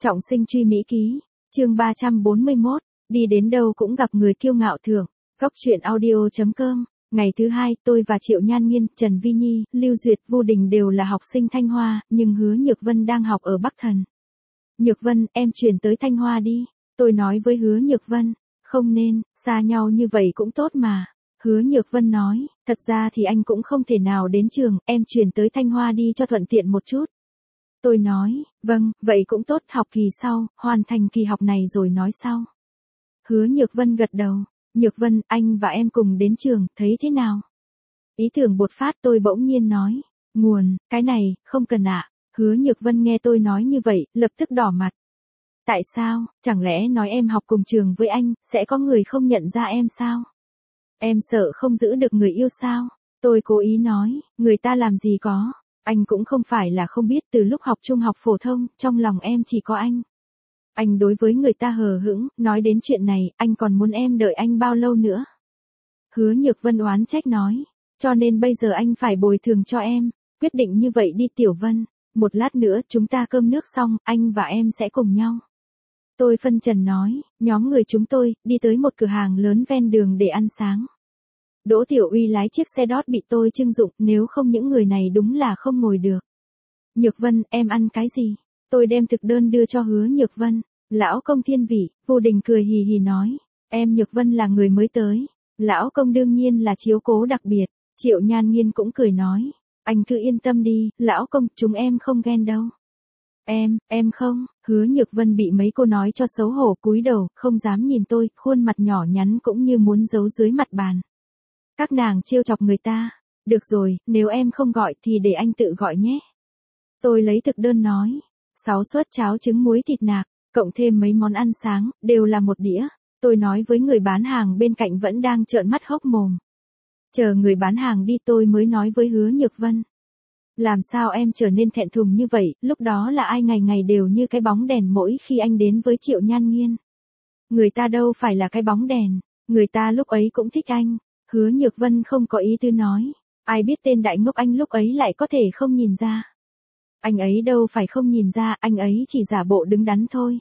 Trọng sinh truy Mỹ ký, chương 341, đi đến đâu cũng gặp người kiêu ngạo thưởng. Góc truyện audio.com. Ngày thứ hai, tôi và Triệu Nhan Nghiên, Trần Vi Nhi, Lưu Duyệt, Vu Đình đều là học sinh Thanh Hoa, nhưng Hứa Nhược Vân đang học ở Bắc Thần. Nhược Vân, em chuyển tới Thanh Hoa đi. Tôi nói với Hứa Nhược Vân, không nên, xa nhau như vậy cũng tốt mà. Hứa Nhược Vân nói, thật ra thì anh cũng không thể nào đến trường, em chuyển tới Thanh Hoa đi cho thuận tiện một chút. Tôi nói, vâng, vậy cũng tốt, học kỳ sau, hoàn thành kỳ học này rồi nói sau. Hứa Nhược Vân gật đầu, Nhược Vân, anh và em cùng đến trường, thấy thế nào? Ý tưởng bột phát, tôi bỗng nhiên nói, nguồn, cái này, không cần ạ. Hứa Nhược Vân nghe tôi nói như vậy, lập tức đỏ mặt. Tại sao, chẳng lẽ nói em học cùng trường với anh, sẽ có người không nhận ra em sao? Em sợ không giữ được người yêu sao? Tôi cố ý nói, người ta làm gì có. Anh cũng không phải là không biết, từ lúc học trung học phổ thông, trong lòng em chỉ có anh. Anh đối với người ta hờ hững, nói đến chuyện này, anh còn muốn em đợi anh bao lâu nữa? Hứa Nhược Vân oán trách nói, cho nên bây giờ anh phải bồi thường cho em. Quyết định như vậy đi Tiểu Vân, một lát nữa chúng ta cơm nước xong, anh và em sẽ cùng nhau. Tôi phân trần nói, nhóm người chúng tôi, đi tới một cửa hàng lớn ven đường để ăn sáng. Đỗ Tiểu Uy lái chiếc xe đót bị tôi trưng dụng, nếu không những người này đúng là không ngồi được. Nhược Vân, em ăn cái gì? Tôi đem thực đơn đưa cho Hứa Nhược Vân. Lão công thiên vị, Vu Đình cười hì hì nói, em Nhược Vân là người mới tới. Lão công đương nhiên là chiếu cố đặc biệt. Triệu Nhan Nghiên cũng cười nói, anh cứ yên tâm đi, lão công, chúng em không ghen đâu. Em không, Hứa Nhược Vân bị mấy cô nói cho xấu hổ cúi đầu, không dám nhìn tôi, khuôn mặt nhỏ nhắn cũng như muốn giấu dưới mặt bàn. Các nàng trêu chọc người ta. Được rồi, nếu em không gọi thì để anh tự gọi nhé. Tôi lấy thực đơn nói. 6 suất cháo trứng muối thịt nạc, cộng thêm mấy món ăn sáng, đều là một đĩa. Tôi nói với người bán hàng bên cạnh vẫn đang trợn mắt hốc mồm. Chờ người bán hàng đi tôi mới nói với Hứa Nhược Vân. Làm sao em trở nên thẹn thùng như vậy, lúc đó là ai ngày ngày đều như cái bóng đèn mỗi khi anh đến với Triệu Nhan Nghiên. Người ta đâu phải là cái bóng đèn, người ta lúc ấy cũng thích anh. Hứa Nhược Vân không có ý tư nói, ai biết tên đại ngốc anh lúc ấy lại có thể không nhìn ra. Anh ấy đâu phải không nhìn ra, anh ấy chỉ giả bộ đứng đắn thôi.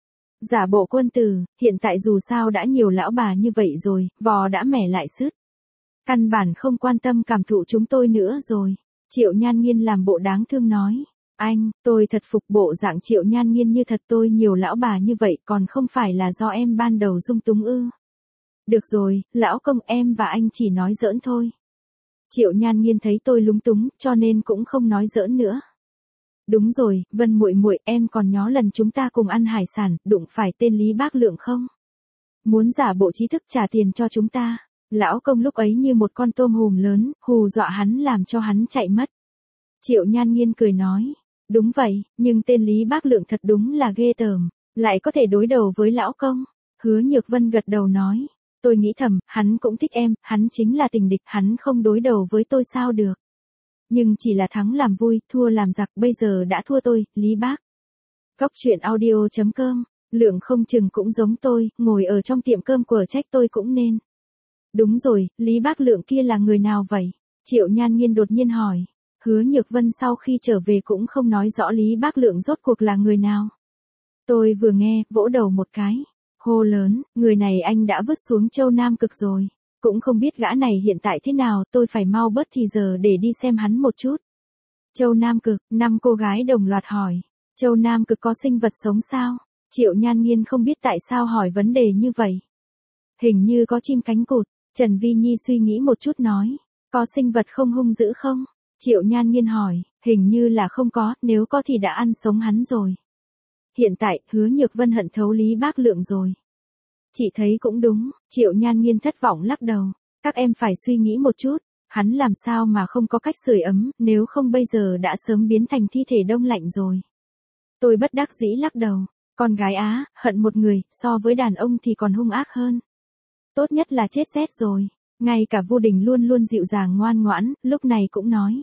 Giả bộ quân tử, hiện tại dù sao đã nhiều lão bà như vậy rồi, vò đã mẻ lại sứt. Căn bản không quan tâm cảm thụ chúng tôi nữa rồi. Triệu Nhan Nghiên làm bộ đáng thương nói, anh, tôi thật phục bộ dạng Triệu Nhan Nghiên như thật, tôi nhiều lão bà như vậy còn không phải là do em ban đầu dung túng ư. Được rồi, lão công, em và anh chỉ nói giỡn thôi. Triệu Nhan Nghiên thấy tôi lúng túng, cho nên cũng không nói giỡn nữa. Đúng rồi, Vân muội muội, em còn nhớ lần chúng ta cùng ăn hải sản, đụng phải tên Lý Bác Lượng không? Muốn giả bộ trí thức trả tiền cho chúng ta. Lão công lúc ấy như một con tôm hùm lớn, hù dọa hắn làm cho hắn chạy mất. Triệu Nhan Nghiên cười nói, đúng vậy, nhưng tên Lý Bác Lượng thật đúng là ghê tởm, lại có thể đối đầu với lão công. Hứa Nhược Vân gật đầu nói, tôi nghĩ thầm, hắn cũng thích em, hắn chính là tình địch, hắn không đối đầu với tôi sao được. Nhưng chỉ là thắng làm vui, thua làm giặc, bây giờ đã thua tôi, Lý Bác. Góc truyện audio.com, Lượng không chừng cũng giống tôi, ngồi ở trong tiệm cơm của trách tôi cũng nên. Đúng rồi, Lý Bác Lượng kia là người nào vậy? Triệu Nhan Nghiên đột nhiên hỏi. Hứa Nhược Vân sau khi trở về cũng không nói rõ Lý Bác Lượng rốt cuộc là người nào. Tôi vừa nghe, vỗ đầu một cái. Hô lớn, người này anh đã vứt xuống Châu Nam Cực rồi. Cũng không biết gã này hiện tại thế nào, tôi phải mau bớt thì giờ để đi xem hắn một chút. Châu Nam Cực, 5 cô gái đồng loạt hỏi. Châu Nam Cực có sinh vật sống sao? Triệu Nhan Nghiên không biết tại sao hỏi vấn đề như vậy. Hình như có chim cánh cụt. Trần Vi Nhi suy nghĩ một chút nói. Có sinh vật không hung dữ không? Triệu Nhan Nghiên hỏi. Hình như là không có, nếu có thì đã ăn sống hắn rồi. Hiện tại, Hứa Nhược Vân hận thấu Lý Bác Lượng rồi. Chị thấy cũng đúng, Triệu Nhan Nghiên thất vọng lắc đầu. Các em phải suy nghĩ một chút, hắn làm sao mà không có cách sưởi ấm, nếu không bây giờ đã sớm biến thành thi thể đông lạnh rồi. Tôi bất đắc dĩ lắc đầu, con gái á, hận một người, so với đàn ông thì còn hung ác hơn. Tốt nhất là chết rét rồi. Ngay cả Vu Đình luôn luôn dịu dàng ngoan ngoãn, lúc này cũng nói.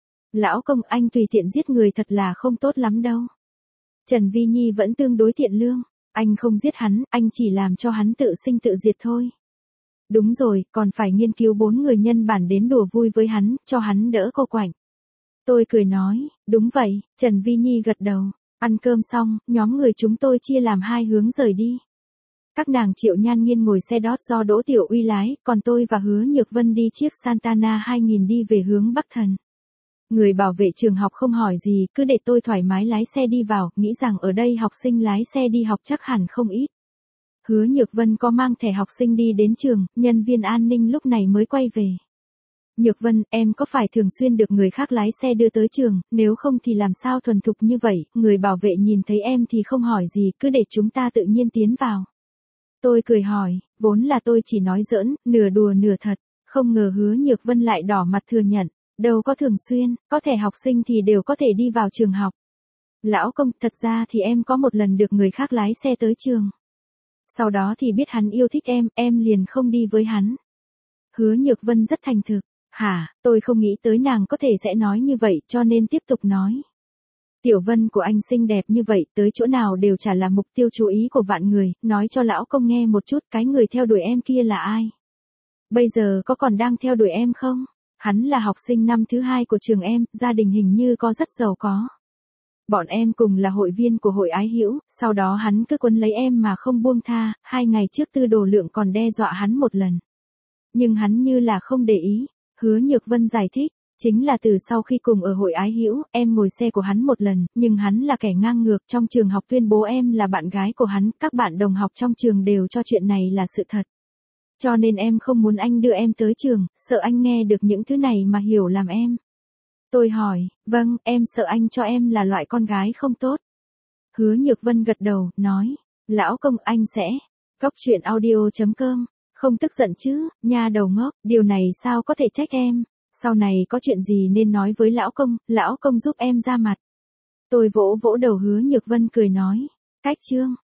Lão công, anh tùy tiện giết người thật là không tốt lắm đâu. Trần Vi Nhi vẫn tương đối thiện lương. Anh không giết hắn, anh chỉ làm cho hắn tự sinh tự diệt thôi. Đúng rồi, còn phải nghiên cứu 4 người nhân bản đến đùa vui với hắn, cho hắn đỡ cô quạnh. Tôi cười nói, đúng vậy, Trần Vi Nhi gật đầu. Ăn cơm xong, nhóm người chúng tôi chia làm hai hướng rời đi. Các nàng Triệu Nhan Nghiên ngồi xe đót do Đỗ Tiểu Uy lái, còn tôi và Hứa Nhược Vân đi chiếc Santana 2000 đi về hướng Bắc Thần. Người bảo vệ trường học không hỏi gì, cứ để tôi thoải mái lái xe đi vào, nghĩ rằng ở đây học sinh lái xe đi học chắc hẳn không ít. Hứa Nhược Vân có mang thẻ học sinh đi đến trường, nhân viên an ninh lúc này mới quay về. Nhược Vân, em có phải thường xuyên được người khác lái xe đưa tới trường, nếu không thì làm sao thuần thục như vậy, người bảo vệ nhìn thấy em thì không hỏi gì, cứ để chúng ta tự nhiên tiến vào. Tôi cười hỏi, vốn là tôi chỉ nói giỡn, nửa đùa nửa thật, không ngờ Hứa Nhược Vân lại đỏ mặt thừa nhận, đâu có thường xuyên, có thẻ học sinh thì đều có thể đi vào trường học. Lão công, thật ra thì em có một lần được người khác lái xe tới trường. Sau đó thì biết hắn yêu thích em liền không đi với hắn. Hứa Nhược Vân rất thành thực. Hả, tôi không nghĩ tới nàng có thể sẽ nói như vậy cho nên tiếp tục nói. Tiểu Vân của anh xinh đẹp như vậy, tới chỗ nào đều chả là mục tiêu chú ý của vạn người, nói cho lão công nghe một chút cái người theo đuổi em kia là ai. Bây giờ có còn đang theo đuổi em không? Hắn là học sinh năm thứ 2 của trường em, gia đình hình như có rất giàu có. Bọn em cùng là hội viên của hội ái hữu, sau đó hắn cứ quấn lấy em mà không buông tha, 2 ngày trước Tư Đồ Lượng còn đe dọa hắn một lần. Nhưng hắn như là không để ý. Hứa Nhược Vân giải thích, chính là từ sau khi cùng ở hội ái hữu, em ngồi xe của hắn một lần, nhưng hắn là kẻ ngang ngược, trong trường học tuyên bố em là bạn gái của hắn, các bạn đồng học trong trường đều cho chuyện này là sự thật. Cho nên em không muốn anh đưa em tới trường, sợ anh nghe được những thứ này mà hiểu làm em. Tôi hỏi, vâng, em sợ anh cho em là loại con gái không tốt. Hứa Nhược Vân gật đầu, nói, lão công anh sẽ, coctruyện.audio.com. Không tức giận chứ, nha đầu ngốc, điều này sao có thể trách em, sau này có chuyện gì nên nói với lão công giúp em ra mặt. Tôi vỗ vỗ đầu Hứa Nhược Vân cười nói, cách chương.